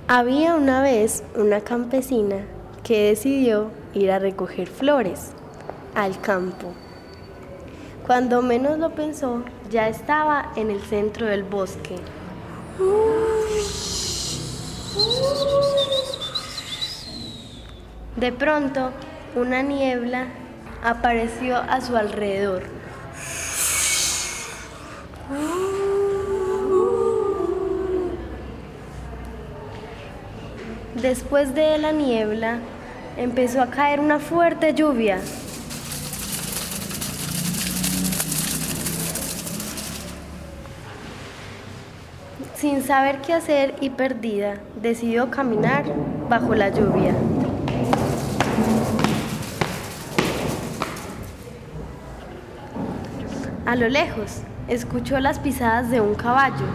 Había una vez una campesina que decidió ir a recoger flores al campo. Cuando menos lo pensó, ya estaba en el centro del bosque. De pronto, una niebla apareció a su alrededor. Después de la niebla, empezó a caer una fuerte lluvia. Sin saber qué hacer y perdida, decidió caminar bajo la lluvia. A lo lejos, escuchó las pisadas de un caballo.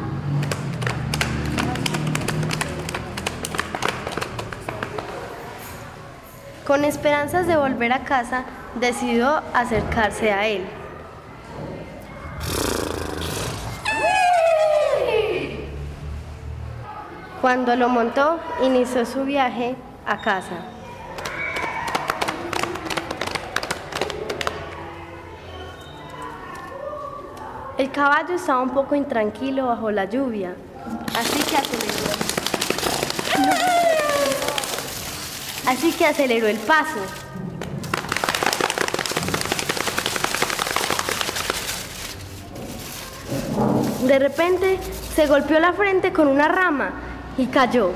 Con esperanzas de volver a casa, decidió acercarse a él. Cuando lo montó, inició su viaje a casa. El caballo estaba un poco intranquilo bajo la lluvia, así que aceleró el paso. De repente se golpeó la frente con una rama y cayó.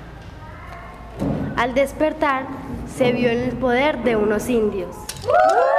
Al despertar, se vio en el poder de unos indios.